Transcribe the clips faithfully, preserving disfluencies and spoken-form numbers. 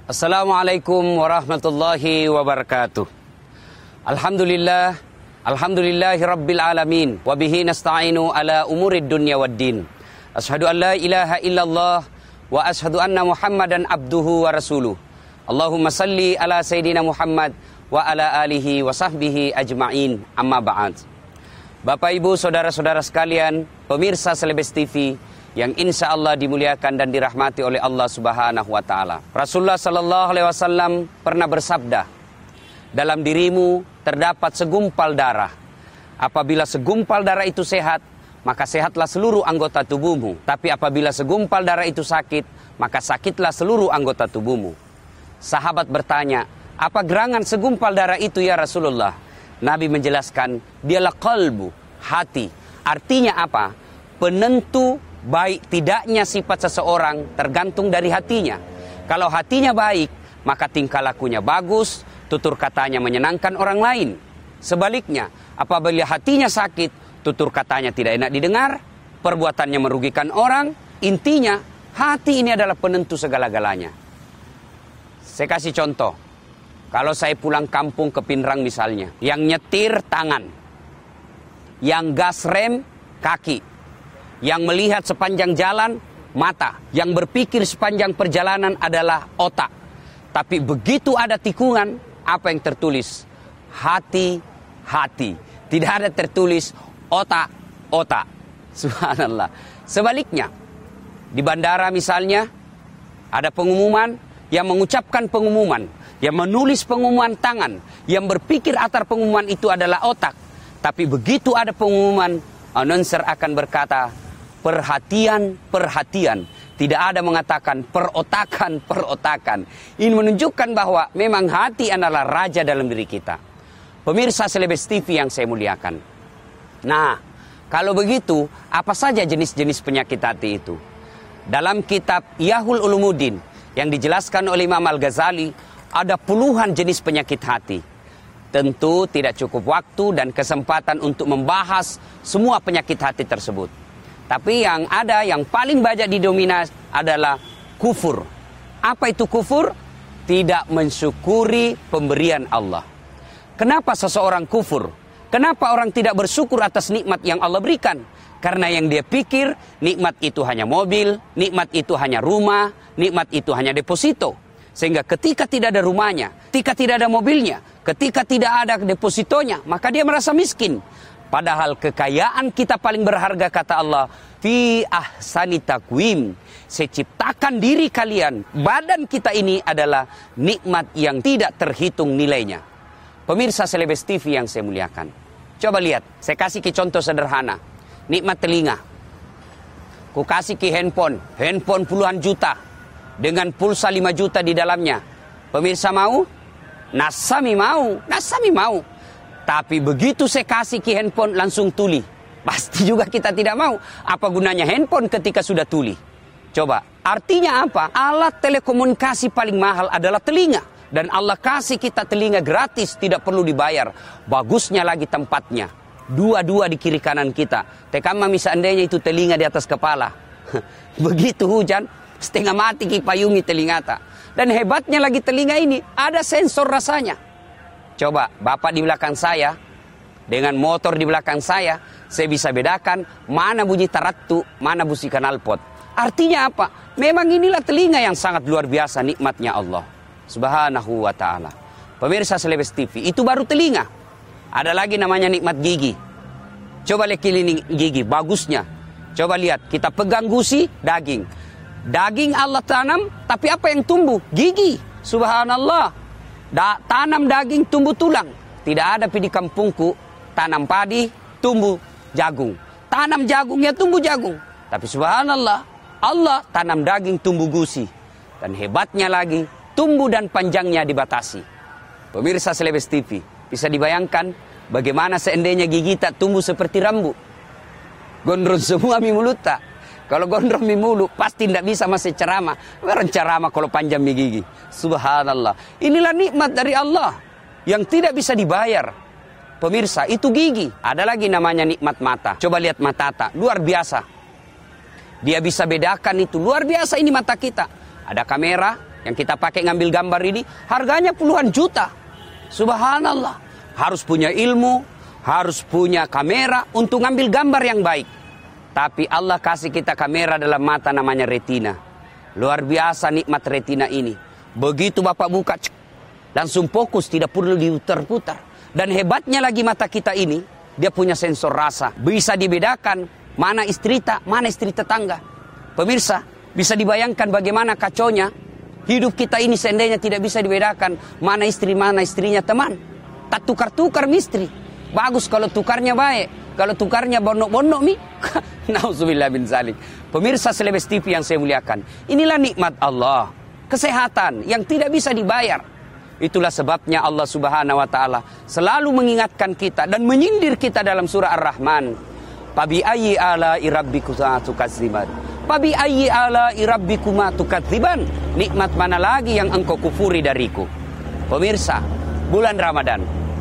Assalamualaikum warahmatullahi wabarakatuh. Alhamdulillah, alhamdulillahi rabbil alamin, wa bihi nasta'inu ala umurid dunya waddin. Ashhadu an la ilaha illallah wa ashhadu anna Muhammadan abduhu wa rasuluh. Allahumma salli ala sayyidina Muhammad wa ala alihi wa sahbihi ajma'in, amma ba'd. Bapak Ibu, saudara-saudara sekalian, pemirsa Selebes T V yang insya Allah dimuliakan dan dirahmati oleh Allah Subhanahu wa Ta'ala. Rasulullah Sallallahu Alaihi Wasallam pernah bersabda, dalam dirimu terdapat segumpal darah. Apabila segumpal darah itu sehat, maka sehatlah seluruh anggota tubuhmu. Tapi apabila segumpal darah itu sakit, maka sakitlah seluruh anggota tubuhmu. Sahabat bertanya, apa gerangan segumpal darah itu ya Rasulullah? Nabi menjelaskan, dialah qalbu, hati. Artinya apa? Penentu baik tidaknya sifat seseorang tergantung dari hatinya. Kalau hatinya baik, maka tingkah lakunya bagus, tutur katanya menyenangkan orang lain. Sebaliknya, apabila hatinya sakit, tutur katanya tidak enak didengar, perbuatannya merugikan orang. Intinya, hati ini adalah penentu segala-galanya. Saya kasih contoh. Kalau saya pulang kampung ke Pinrang misalnya, yang nyetir tangan, yang gas rem kaki, yang melihat sepanjang jalan mata, yang berpikir sepanjang perjalanan adalah otak. Tapi begitu ada tikungan, apa yang tertulis? Hati-hati. Tidak ada tertulis otak-otak. Subhanallah. Sebaliknya, di bandara misalnya, ada pengumuman, yang mengucapkan pengumuman, yang menulis pengumuman tangan, yang berpikir atar pengumuman itu adalah otak. Tapi begitu ada pengumuman, announcer akan berkata, perhatian, perhatian. Tidak ada mengatakan perotakan, perotakan. Ini menunjukkan bahwa memang hati adalah raja dalam diri kita. Pemirsa Selebes T V yang saya muliakan. Nah, kalau begitu, apa saja jenis-jenis penyakit hati itu? Dalam kitab Ihya'ul Ulumuddin yang dijelaskan oleh Imam Al-Ghazali, ada puluhan jenis penyakit hati. Tentu tidak cukup waktu dan kesempatan untuk membahas semua penyakit hati tersebut. Tapi yang ada, yang paling banyak didominasi adalah kufur. Apa itu kufur? Tidak mensyukuri pemberian Allah. Kenapa seseorang kufur? Kenapa orang tidak bersyukur atas nikmat yang Allah berikan? Karena yang dia pikir, nikmat itu hanya mobil, nikmat itu hanya rumah, nikmat itu hanya deposito. Sehingga ketika tidak ada rumahnya, ketika tidak ada mobilnya, ketika tidak ada depositonya, maka dia merasa miskin. Padahal kekayaan kita paling berharga, kata Allah, fi ahsani taqwim. Saya ciptakan diri kalian, badan kita ini adalah nikmat yang tidak terhitung nilainya. Pemirsa Selebes T V yang saya muliakan, coba lihat, saya kasih ke contoh sederhana. Nikmat telinga. Ku kasih ke handphone, handphone puluhan juta, dengan pulsa lima juta di dalamnya. Pemirsa mau? Nasami mau, nasami mau. Tapi begitu saya kasih ke handphone langsung tuli. Pasti juga kita tidak mau. Apa gunanya handphone ketika sudah tuli? Coba, artinya apa? Alat telekomunikasi paling mahal adalah telinga. Dan Allah kasih kita telinga gratis, tidak perlu dibayar. Bagusnya lagi tempatnya. Dua-dua di kiri kanan kita. Tekamami seandainya itu telinga di atas kepala. Begitu hujan, setengah mati kipayungi telinga ta. Dan hebatnya lagi telinga ini, ada sensor rasanya. Coba, Bapak di belakang saya, dengan motor di belakang saya, saya bisa bedakan mana bunyi tarattu, mana bunyi knalpot. Artinya apa? Memang inilah telinga yang sangat luar biasa nikmatnya Allah Subhanahu wa Ta'ala. Pemirsa Selebes T V, itu baru telinga. Ada lagi namanya nikmat gigi. Coba lihat keliling gigi, bagusnya. Coba lihat, kita pegang gusi, daging. Daging Allah tanam, tapi apa yang tumbuh? Gigi. Subhanallah. Da, tanam daging, tumbuh tulang. Tidak ada di kampungku tanam padi, tumbuh jagung. Tanam jagungnya tumbuh jagung. Tapi subhanallah, Allah tanam daging, tumbuh gusi. Dan hebatnya lagi, tumbuh dan panjangnya dibatasi. Pemirsa Selebes T V, bisa dibayangkan bagaimana seandainya gigi tak tumbuh seperti rambut. Gondrong semua mi mulut tak. Kalau gondrong mi mulut pasti tidak bisa masih ceramah. Orang ceramah kalau panjang mi gigi. Subhanallah. Inilah nikmat dari Allah yang tidak bisa dibayar. Pemirsa, itu gigi. Ada lagi namanya nikmat mata. Coba lihat mata tak, luar biasa. Dia bisa bedakan itu, luar biasa ini mata kita. Ada kamera, yang kita pakai ngambil gambar ini, harganya puluhan juta. Subhanallah. Harus punya ilmu, harus punya kamera untuk ngambil gambar yang baik. Tapi Allah kasih kita kamera dalam mata namanya retina. Luar biasa nikmat retina ini. Begitu Bapak buka, cek, langsung fokus, tidak perlu diputar-putar. Dan hebatnya lagi mata kita ini, dia punya sensor rasa. Bisa dibedakan mana istri tak, mana istri tetangga. Pemirsa, bisa dibayangkan bagaimana kacaunya hidup kita ini seandainya tidak bisa dibedakan mana istri, mana istrinya teman. Tak tukar-tukar mistri. Bagus kalau tukarnya baik. Kalau tukarnya bondok-bondok mi. Nauzubillah bin zalik. Pemirsa Celebes T V yang saya muliakan. Inilah nikmat Allah. Kesehatan yang tidak bisa dibayar. Itulah sebabnya Allah Subhanahu wa taala selalu mengingatkan kita dan menyindir kita dalam surah Ar-Rahman. Fabi ayyi ala'i rabbikuma tukadziban. Fabi ayyi ala'i rabbikuma tukadziban. Nikmat mana lagi yang engkau kufuri dariku? Pemirsa, bulan Ramadan.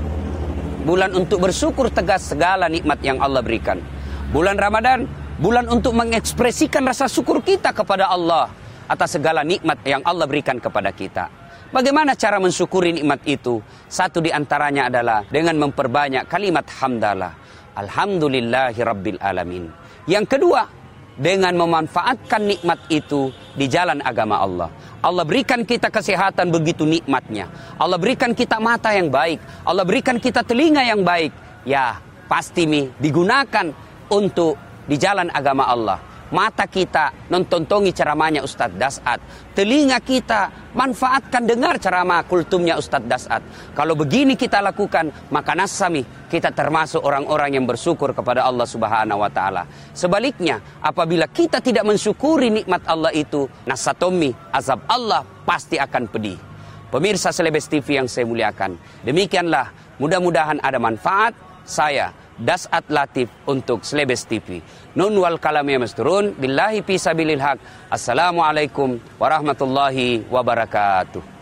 Bulan untuk bersyukur tegas segala nikmat yang Allah berikan. Bulan Ramadan, bulan untuk mengekspresikan rasa syukur kita kepada Allah atas segala nikmat yang Allah berikan kepada kita. Bagaimana cara mensyukuri nikmat itu? Satu di antaranya adalah dengan memperbanyak kalimat hamdalah. Alhamdulillahi Rabbil Alamin. Yang kedua, dengan memanfaatkan nikmat itu di jalan agama Allah. Allah berikan kita kesehatan begitu nikmatnya. Allah berikan kita mata yang baik. Allah berikan kita telinga yang baik. Ya, pasti mi digunakan untuk di jalan agama Allah. Mata kita nontontongi ceramahnya Ustadz Das'ad. Telinga kita manfaatkan dengar ceramah kultumnya Ustadz Das'ad. Kalau begini kita lakukan, maka nasami kita termasuk orang-orang yang bersyukur kepada Allah Subhanahu wa taala. Sebaliknya, apabila kita tidak mensyukuri nikmat Allah itu, nasatomi azab Allah pasti akan pedih. Pemirsa Celebes T V yang saya muliakan, demikianlah mudah-mudahan ada manfaat saya Das'ad Latif untuk Celebes T V. Nun wal kalamnya masturun billahi fi sabilil haq. Assalamualaikum warahmatullahi wabarakatuh.